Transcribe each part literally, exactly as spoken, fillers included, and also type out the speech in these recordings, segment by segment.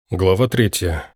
Глава третья.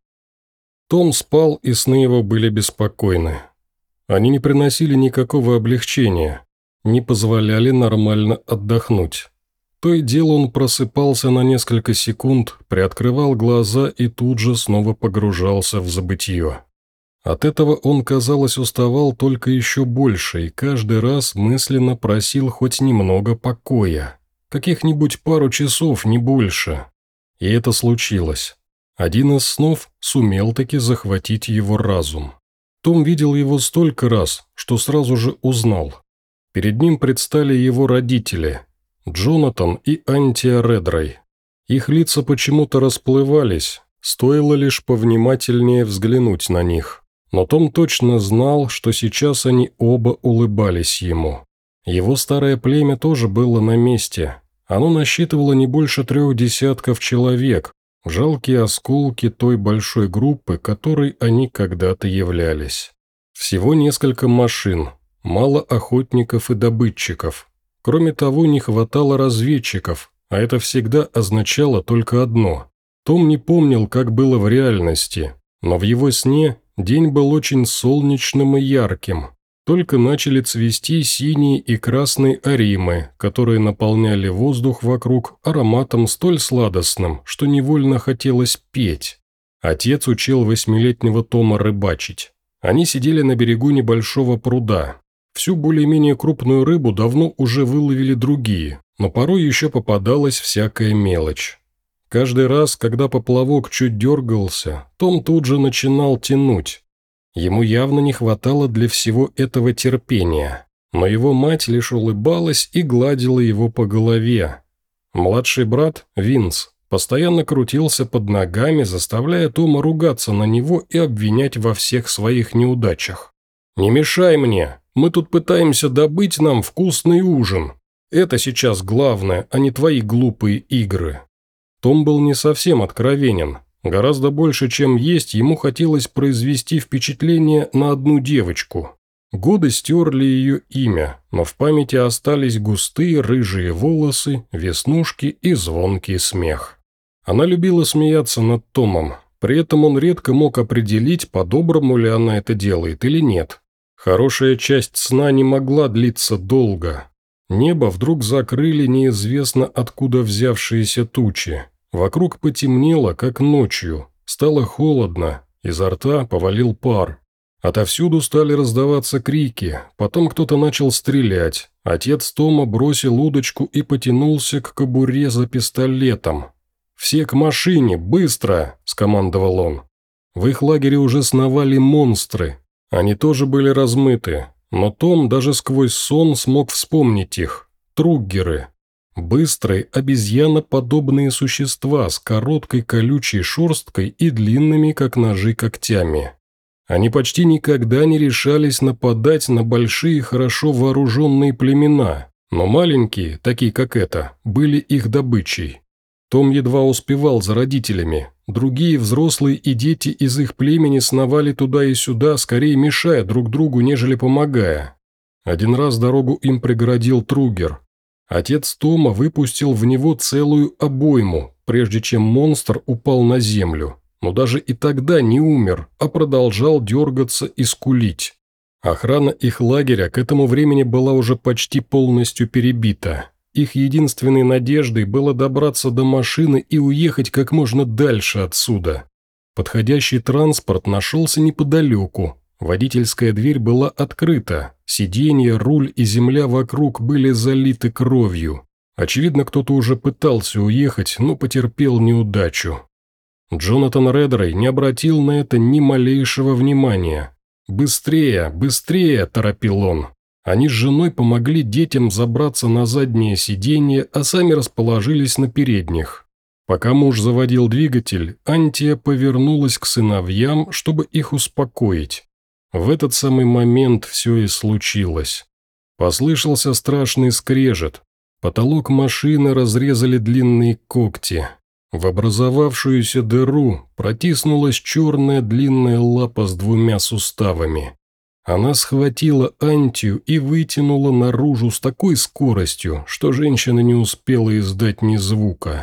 Том спал, и сны его были беспокойны. Они не приносили никакого облегчения, не позволяли нормально отдохнуть. То и дело он просыпался на несколько секунд, приоткрывал глаза и тут же снова погружался в забытье. От этого он, казалось, уставал только еще больше и каждый раз мысленно просил хоть немного покоя. Каких-нибудь пару часов, не больше. И это случилось. Один из снов сумел таки захватить его разум. Том видел его столько раз, что сразу же узнал. Перед ним предстали его родители, Джонатан и Антия Редрой. Их лица почему-то расплывались, стоило лишь повнимательнее взглянуть на них. Но Том точно знал, что сейчас они оба улыбались ему. Его старое племя тоже было на месте. Оно насчитывало не больше трех десятков человек, жалкие осколки той большой группы, которой они когда-то являлись. Всего несколько машин, мало охотников и добытчиков. Кроме того, не хватало разведчиков, а это всегда означало только одно. Том не помнил, как было в реальности, но в его сне день был очень солнечным и ярким. Только начали цвести синие и красные аримы, которые наполняли воздух вокруг ароматом столь сладостным, что невольно хотелось петь. Отец учил восьмилетнего Тома рыбачить. Они сидели на берегу небольшого пруда. Всю более-менее крупную рыбу давно уже выловили другие, но порой еще попадалась всякая мелочь. Каждый раз, когда поплавок чуть дергался, Том тут же начинал тянуть. Ему явно не хватало для всего этого терпения, но его мать лишь улыбалась и гладила его по голове. Младший брат, Винс, постоянно крутился под ногами, заставляя Тома ругаться на него и обвинять во всех своих неудачах. «Не мешай мне, мы тут пытаемся добыть нам вкусный ужин. Это сейчас главное, а не твои глупые игры». Том был не совсем откровенен. Гораздо больше, чем есть, ему хотелось произвести впечатление на одну девочку. Годы стерли ее имя, но в памяти остались густые рыжие волосы, веснушки и звонкий смех. Она любила смеяться над Томом, при этом он редко мог определить, по-доброму ли она это делает или нет. Хорошая часть сна не могла длиться долго. Небо вдруг закрыли неизвестно откуда взявшиеся тучи. Вокруг потемнело, как ночью, стало холодно, изо рта повалил пар. Отовсюду стали раздаваться крики, потом кто-то начал стрелять. Отец Тома бросил удочку и потянулся к кобуре за пистолетом. «Все к машине, быстро!» – скомандовал он. В их лагере уже сновали монстры. Они тоже были размыты, но Том даже сквозь сон смог вспомнить их – труггеры. Быстрые, обезьяноподобные существа с короткой колючей шерсткой и длинными, как ножи, когтями. Они почти никогда не решались нападать на большие, хорошо вооруженные племена, но маленькие, такие как это, были их добычей. Том едва успевал за родителями, другие взрослые и дети из их племени сновали туда и сюда, скорее мешая друг другу, нежели помогая. Один раз дорогу им преградил труггер. Отец Тома выпустил в него целую обойму, прежде чем монстр упал на землю, но даже и тогда не умер, а продолжал дергаться и скулить. Охрана их лагеря к этому времени была уже почти полностью перебита. Их единственной надеждой было добраться до машины и уехать как можно дальше отсюда. Подходящий транспорт нашелся неподалеку. Водительская дверь была открыта, сиденье, руль и земля вокруг были залиты кровью. Очевидно, кто-то уже пытался уехать, но потерпел неудачу. Джонатан Редрой не обратил на это ни малейшего внимания. «Быстрее, быстрее!» – торопил он. Они с женой помогли детям забраться на заднее сиденье, а сами расположились на передних. Пока муж заводил двигатель, Антия повернулась к сыновьям, чтобы их успокоить. В этот самый момент все и случилось. Послышался страшный скрежет. Потолок машины разрезали длинные когти. В образовавшуюся дыру протиснулась черная длинная лапа с двумя суставами. Она схватила Антию и вытянула наружу с такой скоростью, что женщина не успела издать ни звука.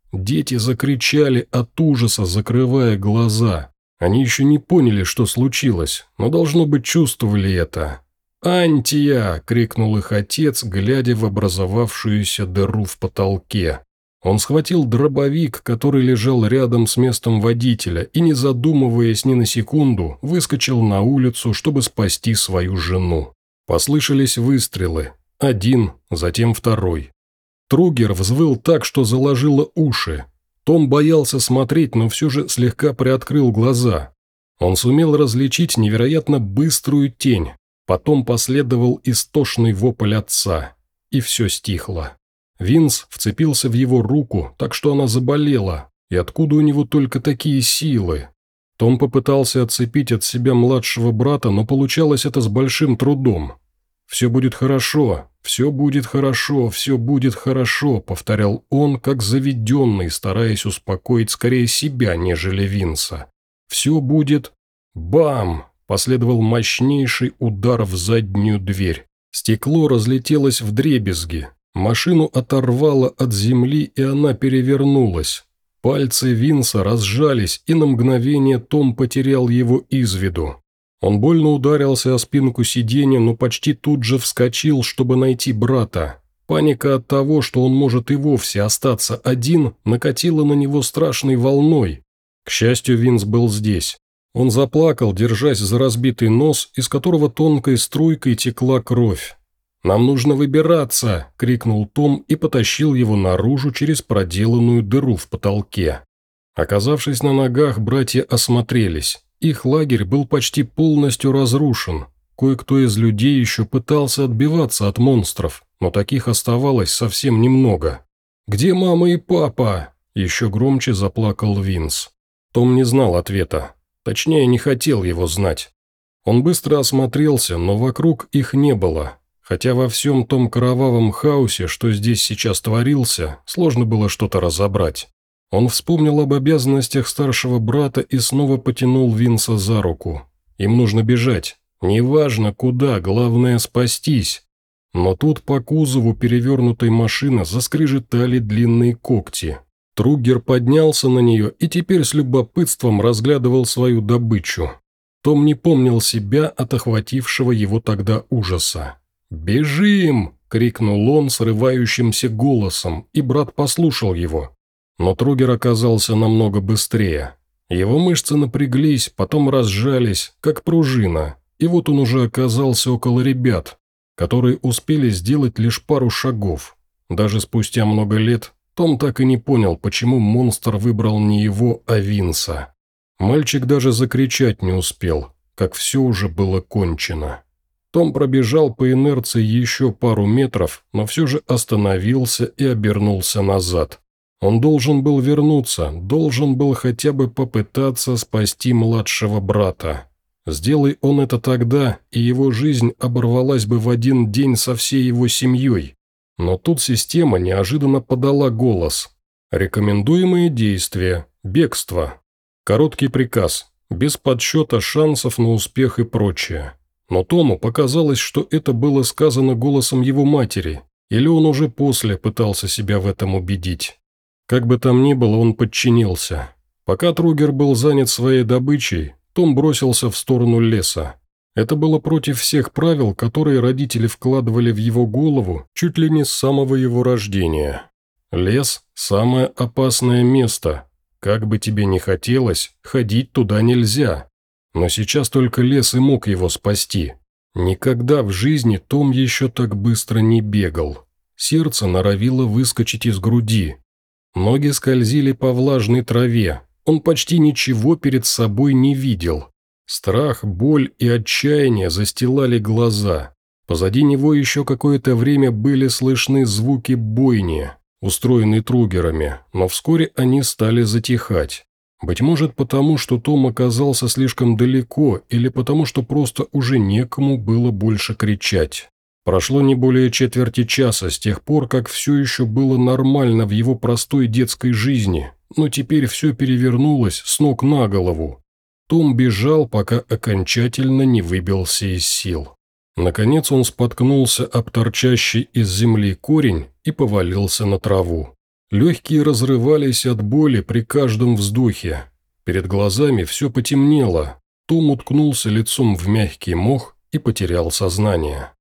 Дети закричали от ужаса, закрывая глаза. Они еще не поняли, что случилось, но, должно быть, чувствовали это. «Антия!» – крикнул их отец, глядя в образовавшуюся дыру в потолке. Он схватил дробовик, который лежал рядом с местом водителя, и, не задумываясь ни на секунду, выскочил на улицу, чтобы спасти свою жену. Послышались выстрелы. Один, затем второй. Тругер взвыл так, что заложило уши. Том боялся смотреть, но все же слегка приоткрыл глаза. Он сумел различить невероятно быструю тень. Потом последовал истошный вопль отца. И все стихло. Винс вцепился в его руку, так что она заболела. И откуда у него только такие силы? Том попытался отцепить от себя младшего брата, но получалось это с большим трудом. «Все будет хорошо, все будет хорошо, все будет хорошо», — повторял он, как заведенный, стараясь успокоить скорее себя, нежели Винса. «Все будет...» Бам! Последовал мощнейший удар в заднюю дверь. Стекло разлетелось вдребезги. Машину оторвало от земли, и она перевернулась. Пальцы Винса разжались, и на мгновение Том потерял его из виду. Он больно ударился о спинку сиденья, но почти тут же вскочил, чтобы найти брата. Паника от того, что он может и вовсе остаться один, накатила на него страшной волной. К счастью, Винс был здесь. Он заплакал, держась за разбитый нос, из которого тонкой струйкой текла кровь. «Нам нужно выбираться!» – крикнул Том и потащил его наружу через проделанную дыру в потолке. Оказавшись на ногах, братья осмотрелись. Их лагерь был почти полностью разрушен. Кое-кто из людей еще пытался отбиваться от монстров, но таких оставалось совсем немного. «Где мама и папа?» – еще громче заплакал Винс. Том не знал ответа. Точнее, не хотел его знать. Он быстро осмотрелся, но вокруг их не было. Хотя во всем том кровавом хаосе, что здесь сейчас творился, сложно было что-то разобрать. Он вспомнил об обязанностях старшего брата и снова потянул Винса за руку. Им нужно бежать. Неважно куда, главное спастись. Но тут по кузову перевернутой машины заскрежетали длинные когти. Тругер поднялся на нее и теперь с любопытством разглядывал свою добычу. Том не помнил себя от охватившего его тогда ужаса. «Бежим!» – крикнул он срывающимся голосом, и брат послушал его. Но Тругер оказался намного быстрее. Его мышцы напряглись, потом разжались, как пружина, и вот он уже оказался около ребят, которые успели сделать лишь пару шагов. Даже спустя много лет Том так и не понял, почему монстр выбрал не его, а Винса. Мальчик даже закричать не успел, как все уже было кончено. Том пробежал по инерции еще пару метров, но все же остановился и обернулся назад. Он должен был вернуться, должен был хотя бы попытаться спасти младшего брата. Сделай он это тогда, и его жизнь оборвалась бы в один день со всей его семьей. Но тут система неожиданно подала голос. Рекомендуемые действия. Бегство. Короткий приказ. Без подсчета шансов на успех и прочее. Но Тому показалось, что это было сказано голосом его матери, или он уже после пытался себя в этом убедить. Как бы там ни было, он подчинился. Пока Тругер был занят своей добычей, Том бросился в сторону леса. Это было против всех правил, которые родители вкладывали в его голову чуть ли не с самого его рождения. Лес – самое опасное место. Как бы тебе ни хотелось, ходить туда нельзя. Но сейчас только лес и мог его спасти. Никогда в жизни Том еще так быстро не бегал. Сердце норовило выскочить из груди. Ноги скользили по влажной траве. Он почти ничего перед собой не видел. Страх, боль и отчаяние застилали глаза. Позади него еще какое-то время были слышны звуки бойни, устроенной Тругерами, но вскоре они стали затихать. Быть может потому, что Том оказался слишком далеко, или потому, что просто уже некому было больше кричать. Прошло не более четверти часа с тех пор, как все еще было нормально в его простой детской жизни, но теперь все перевернулось с ног на голову. Том бежал, пока окончательно не выбился из сил. Наконец он споткнулся об торчащий из земли корень и повалился на траву. Легкие разрывались от боли при каждом вздохе. Перед глазами все потемнело. Том уткнулся лицом в мягкий мох и потерял сознание.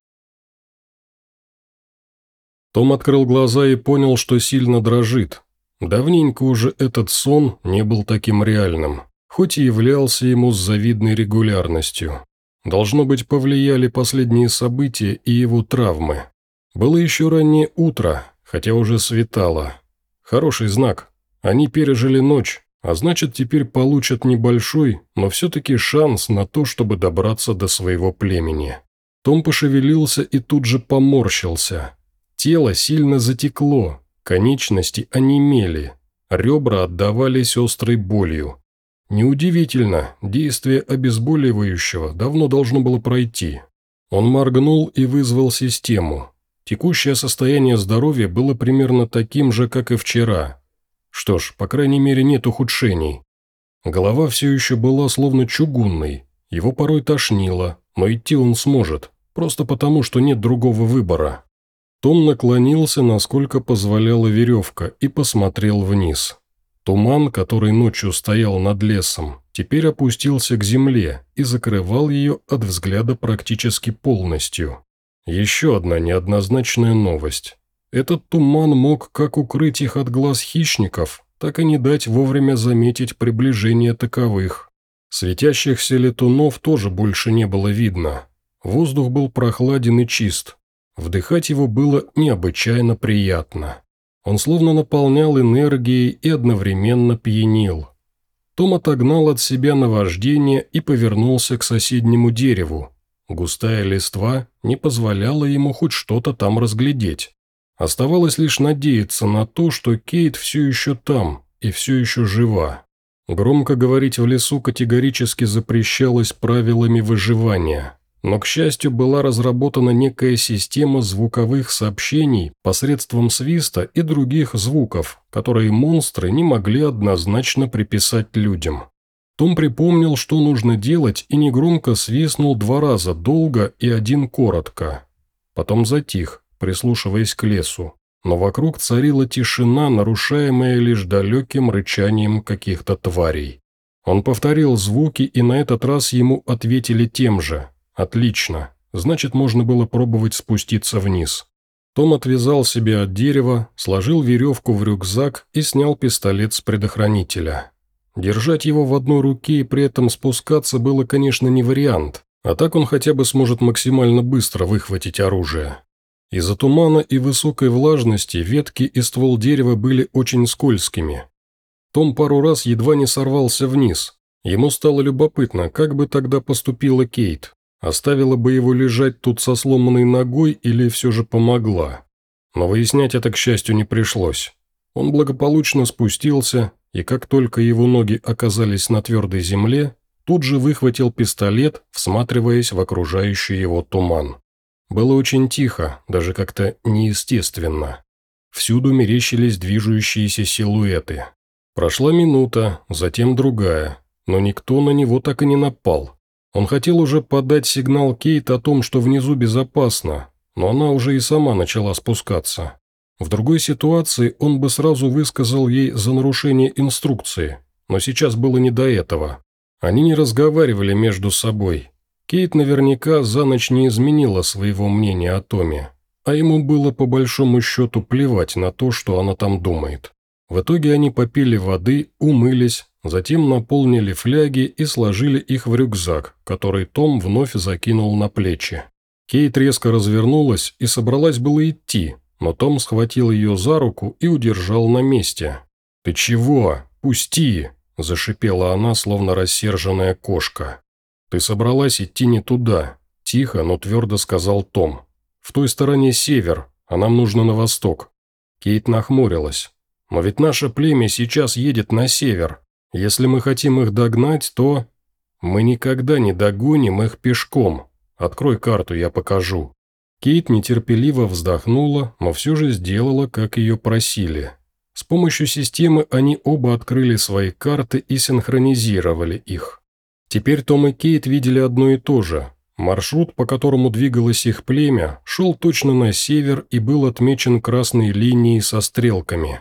Том открыл глаза и понял, что сильно дрожит. Давненько уже этот сон не был таким реальным, хоть и являлся ему с завидной регулярностью. Должно быть, повлияли последние события и его травмы. Было еще раннее утро, хотя уже светало. Хороший знак. Они пережили ночь, а значит, теперь получат небольшой, но все-таки шанс на то, чтобы добраться до своего племени. Том пошевелился и тут же поморщился. Тело сильно затекло, конечности онемели, ребра отдавались острой болью. Неудивительно, действие обезболивающего давно должно было пройти. Он моргнул и вызвал систему. Текущее состояние здоровья было примерно таким же, как и вчера. Что ж, по крайней мере, нет ухудшений. Голова все еще была словно чугунной, его порой тошнило, но идти он сможет, просто потому, что нет другого выбора. Том наклонился, насколько позволяла веревка, и посмотрел вниз. Туман, который ночью стоял над лесом, теперь опустился к земле и закрывал ее от взгляда практически полностью. Еще одна неоднозначная новость. Этот туман мог как укрыть их от глаз хищников, так и не дать вовремя заметить приближение таковых. Светящихся летунов тоже больше не было видно. Воздух был прохладен и чист. Вдыхать его было необычайно приятно. Он словно наполнял энергией и одновременно пьянил. Том отогнал от себя наваждение и повернулся к соседнему дереву. Густая листва не позволяла ему хоть что-то там разглядеть. Оставалось лишь надеяться на то, что Кейт все еще там и все еще жива. Громко говорить в лесу категорически запрещалось правилами выживания, но, к счастью, была разработана некая система звуковых сообщений посредством свиста и других звуков, которые монстры не могли однозначно приписать людям. Том припомнил, что нужно делать, и негромко свистнул два раза долго и один коротко. Потом затих, прислушиваясь к лесу, но вокруг царила тишина, нарушаемая лишь далеким рычанием каких-то тварей. Он повторил звуки, и на этот раз ему ответили тем же. Отлично, значит, можно было пробовать спуститься вниз. Том отвязал себя от дерева, сложил веревку в рюкзак и снял пистолет с предохранителя. Держать его в одной руке и при этом спускаться было, конечно, не вариант, а так он хотя бы сможет максимально быстро выхватить оружие. Из-за тумана и высокой влажности ветки и ствол дерева были очень скользкими. Том пару раз едва не сорвался вниз. Ему стало любопытно, как бы тогда поступила Кейт. Оставила бы его лежать тут со сломанной ногой или все же помогла. Но выяснять это, к счастью, не пришлось. Он благополучно спустился, и как только его ноги оказались на твердой земле, тут же выхватил пистолет, всматриваясь в окружающий его туман. Было очень тихо, даже как-то неестественно. Всюду мерещились движущиеся силуэты. Прошла минута, затем другая, но никто на него так и не напал. Он хотел уже подать сигнал Кейт о том, что внизу безопасно, но она уже и сама начала спускаться. В другой ситуации он бы сразу высказал ей за нарушение инструкции, но сейчас было не до этого. Они не разговаривали между собой. Кейт наверняка за ночь не изменила своего мнения о Томе, а ему было по большому счету плевать на то, что она там думает. В итоге они попили воды, умылись, затем наполнили фляги и сложили их в рюкзак, который Том вновь закинул на плечи. Кейт резко развернулась и собралась было идти, но Том схватил ее за руку и удержал на месте. «Ты чего? Пусти!» – зашипела она, словно рассерженная кошка. «Ты собралась идти не туда», – тихо, но твердо сказал Том. «В той стороне север, а нам нужно на восток». Кейт нахмурилась. «Но ведь наше племя сейчас едет на север. Если мы хотим их догнать, то...» «Мы никогда не догоним их пешком. Открой карту, я покажу». Кейт нетерпеливо вздохнула, но все же сделала, как ее просили. С помощью системы они оба открыли свои карты и синхронизировали их. Теперь Том и Кейт видели одно и то же. Маршрут, по которому двигалось их племя, шел точно на север и был отмечен красной линией со стрелками.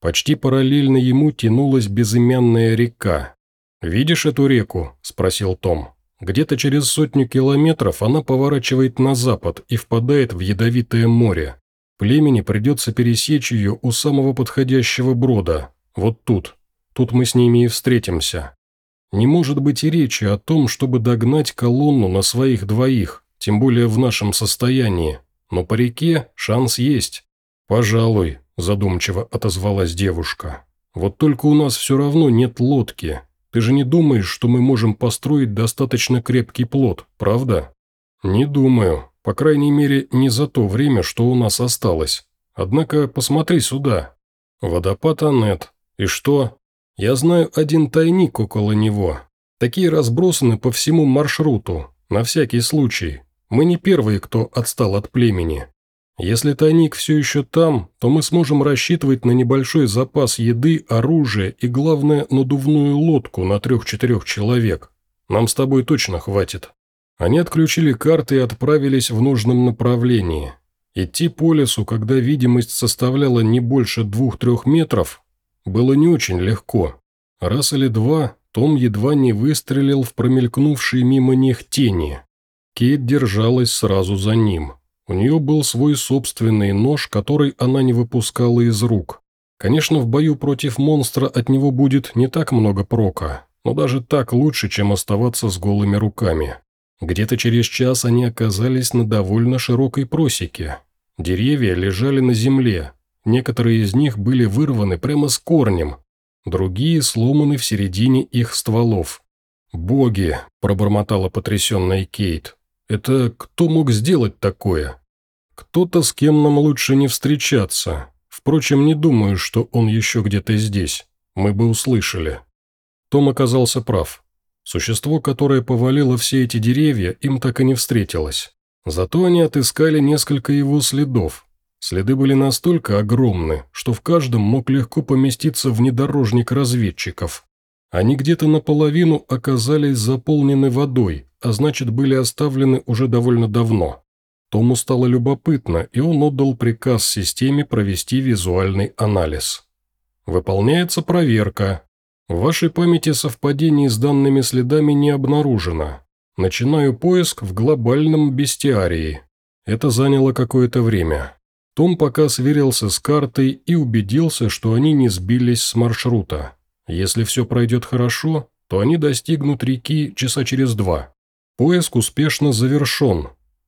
Почти параллельно ему тянулась безымянная река. «Видишь эту реку?» – спросил Том. «Где-то через сотню километров она поворачивает на запад и впадает в Ядовитое море. Племени придется пересечь ее у самого подходящего брода. Вот тут. Тут мы с ними и встретимся. Не может быть и речи о том, чтобы догнать колонну на своих двоих, тем более в нашем состоянии. Но по реке шанс есть». «Пожалуй», – задумчиво отозвалась девушка. «Вот только у нас все равно нет лодки. Ты же не думаешь, что мы можем построить достаточно крепкий плот, правда?» «Не думаю. По крайней мере, не за то время, что у нас осталось. Однако посмотри сюда. Водопад Анет. И что? Я знаю один тайник около него. Такие разбросаны по всему маршруту, на всякий случай. Мы не первые, кто отстал от племени. Если тайник все еще там, то мы сможем рассчитывать на небольшой запас еды, оружия и, главное, надувную лодку на трех-четырех человек. Нам с тобой точно хватит». Они отключили карты и отправились в нужном направлении. Идти по лесу, когда видимость составляла не больше двух-трех метров, было не очень легко. Раз или два Том едва не выстрелил в промелькнувшие мимо них тени. Кейт держалась сразу за ним. У нее был свой собственный нож, который она не выпускала из рук. Конечно, в бою против монстра от него будет не так много прока, но даже так лучше, чем оставаться с голыми руками. Где-то через час они оказались на довольно широкой просеке. Деревья лежали на земле, некоторые из них были вырваны прямо с корнем, другие сломаны в середине их стволов. «Боги!» – пробормотала потрясенная Кейт. «Это кто мог сделать такое?» «Кто-то, с кем нам лучше не встречаться. Впрочем, не думаю, что он еще где-то здесь. Мы бы услышали». Том оказался прав. Существо, которое повалило все эти деревья, им так и не встретилось. Зато они отыскали несколько его следов. Следы были настолько огромны, что в каждом мог легко поместиться внедорожник разведчиков. Они где-то наполовину оказались заполнены водой, а значит, были оставлены уже довольно давно. Тому стало любопытно, и он отдал приказ системе провести визуальный анализ. «Выполняется проверка. В вашей памяти совпадений с данными следами не обнаружено. Начинаю поиск в глобальном бестиарии». Это заняло какое-то время. Том пока сверился с картой и убедился, что они не сбились с маршрута. Если все пройдет хорошо, то они достигнут реки часа через два. Поиск успешно завершен.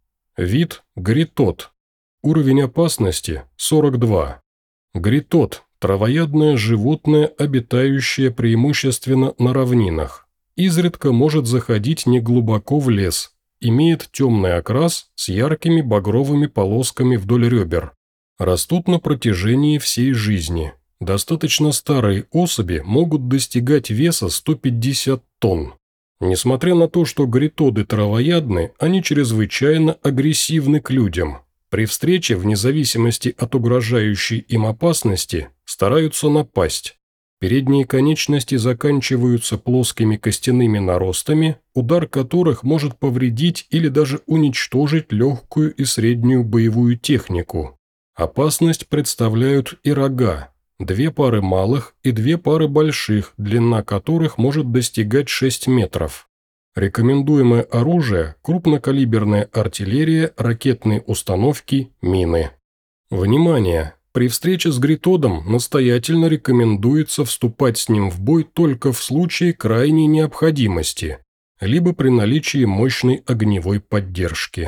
Вид – гритот. Уровень опасности – сорок два. Гритот – травоядное животное, обитающее преимущественно на равнинах. Изредка может заходить неглубоко в лес. Имеет темный окрас с яркими багровыми полосками вдоль ребер. Растут на протяжении всей жизни. Достаточно старые особи могут достигать веса сто пятьдесят тонн. Несмотря на то, что гритоды травоядны, они чрезвычайно агрессивны к людям. При встрече, вне зависимости от угрожающей им опасности, стараются напасть. Передние конечности заканчиваются плоскими костяными наростами, удар которых может повредить или даже уничтожить легкую и среднюю боевую технику. Опасность представляют и рога, две пары малых и две пары больших, длина которых может достигать шесть метров. Рекомендуемое оружие – крупнокалиберная артиллерия, ракетные установки, мины. Внимание! При встрече с гритодом настоятельно рекомендуется вступать с ним в бой только в случае крайней необходимости, либо при наличии мощной огневой поддержки.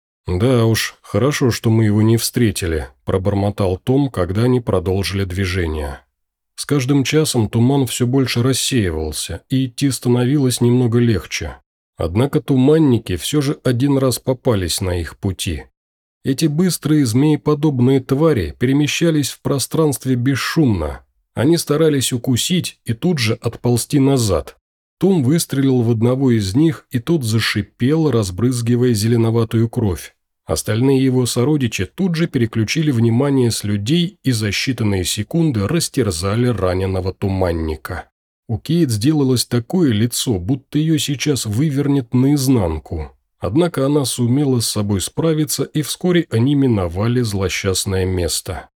«Да уж, хорошо, что мы его не встретили», – пробормотал Том, когда они продолжили движение. С каждым часом туман все больше рассеивался, и идти становилось немного легче. Однако туманники все же один раз попались на их пути. Эти быстрые змееподобные твари перемещались в пространстве бесшумно. Они старались укусить и тут же отползти назад. Том выстрелил в одного из них, и тот зашипел, разбрызгивая зеленоватую кровь. Остальные его сородичи тут же переключили внимание с людей и за считанные секунды растерзали раненого туманника. У Кейт сделалось такое лицо, будто ее сейчас вывернет наизнанку. Однако она сумела с собой справиться, и вскоре они миновали злосчастное место.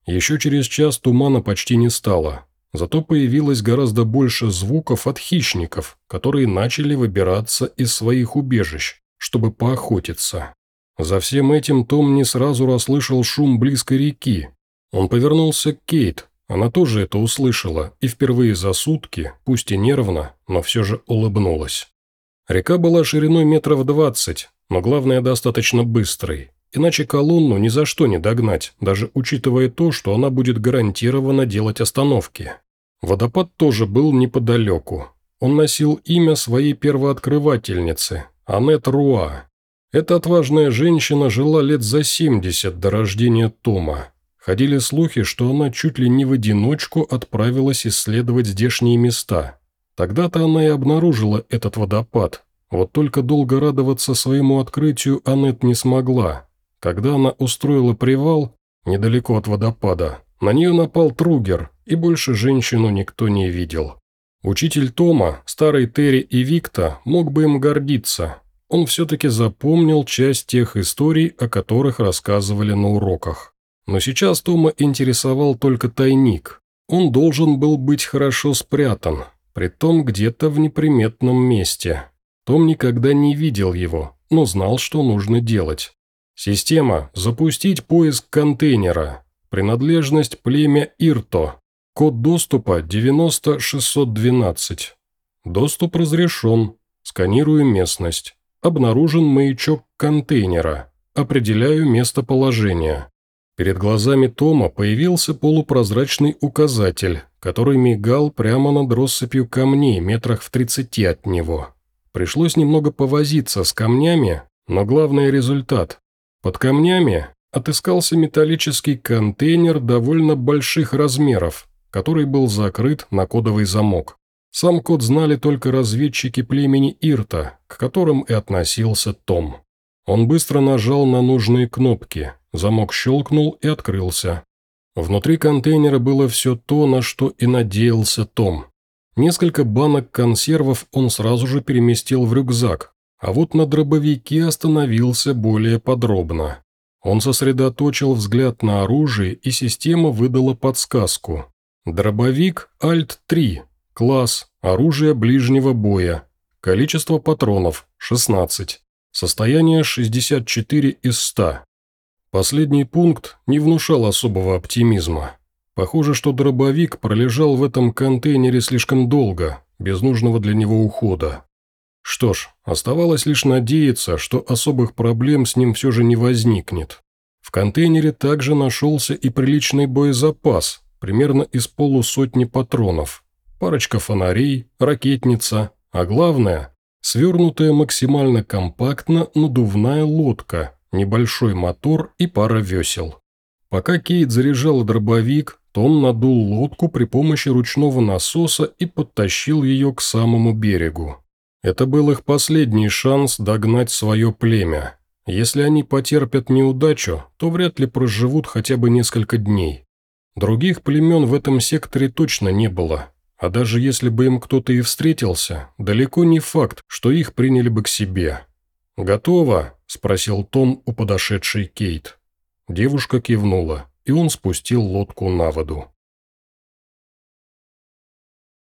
Еще через час тумана почти не стало, зато появилось гораздо больше звуков от хищников, которые начали выбираться из своих убежищ, чтобы поохотиться. За всем этим Том не сразу расслышал шум близкой реки. Он повернулся к Кейт, она тоже это услышала и впервые за сутки, пусть и нервно, но все же улыбнулась. Река была шириной метров двадцать, но главное достаточно быстрой, иначе колонну ни за что не догнать, даже учитывая то, что она будет гарантированно делать остановки. Водопад тоже был неподалеку. Он носил имя своей первооткрывательницы – Аннет Руа. Эта отважная женщина жила лет за семьдесят до рождения Тома. Ходили слухи, что она чуть ли не в одиночку отправилась исследовать здешние места. Тогда-то она и обнаружила этот водопад. Вот только долго радоваться своему открытию Аннет не смогла. Когда она устроила привал недалеко от водопада, на нее напал Тругер, и больше женщину никто не видел. Учитель Тома, старый Терри и Викта, мог бы им гордиться. Он все-таки запомнил часть тех историй, о которых рассказывали на уроках. Но сейчас Тома интересовал только тайник. Он должен был быть хорошо спрятан, притом где-то в неприметном месте. Том никогда не видел его, но знал, что нужно делать. Система «Запустить поиск контейнера». Принадлежность племя Ирто. Код доступа девяносто шестьсот двенадцать. Доступ разрешен. Сканирую местность. Обнаружен маячок контейнера. Определяю местоположение. Перед глазами Тома появился полупрозрачный указатель, который мигал прямо над россыпью камней метрах в тридцати от него. Пришлось немного повозиться с камнями, но главный результат. Под камнями отыскался металлический контейнер довольно больших размеров, который был закрыт на кодовый замок. Сам код знали только разведчики племени Ирта, к которым и относился Том. Он быстро нажал на нужные кнопки, замок щелкнул и открылся. Внутри контейнера было все то, на что и надеялся Том. Несколько банок консервов он сразу же переместил в рюкзак, а вот на дробовике остановился более подробно. Он сосредоточил взгляд на оружие, и система выдала подсказку. Дробовик Альт три, класс, оружие ближнего боя, количество патронов – шестнадцать, состояние шестьдесят четыре из ста. Последний пункт не внушал особого оптимизма. Похоже, что дробовик пролежал в этом контейнере слишком долго, без нужного для него ухода. Что ж, оставалось лишь надеяться, что особых проблем с ним все же не возникнет. В контейнере также нашелся и приличный боезапас, примерно из полусотни патронов, парочка фонарей, ракетница, а главное – свернутая максимально компактно надувная лодка, небольшой мотор и пара весел. Пока Кейт заряжала дробовик, Том надул лодку при помощи ручного насоса и подтащил ее к самому берегу. Это был их последний шанс догнать свое племя. Если они потерпят неудачу, то вряд ли проживут хотя бы несколько дней. Других племен в этом секторе точно не было, а даже если бы им кто-то и встретился, далеко не факт, что их приняли бы к себе. «Готово?» – спросил Том у подошедшей Кейт. Девушка кивнула, и он спустил лодку на воду.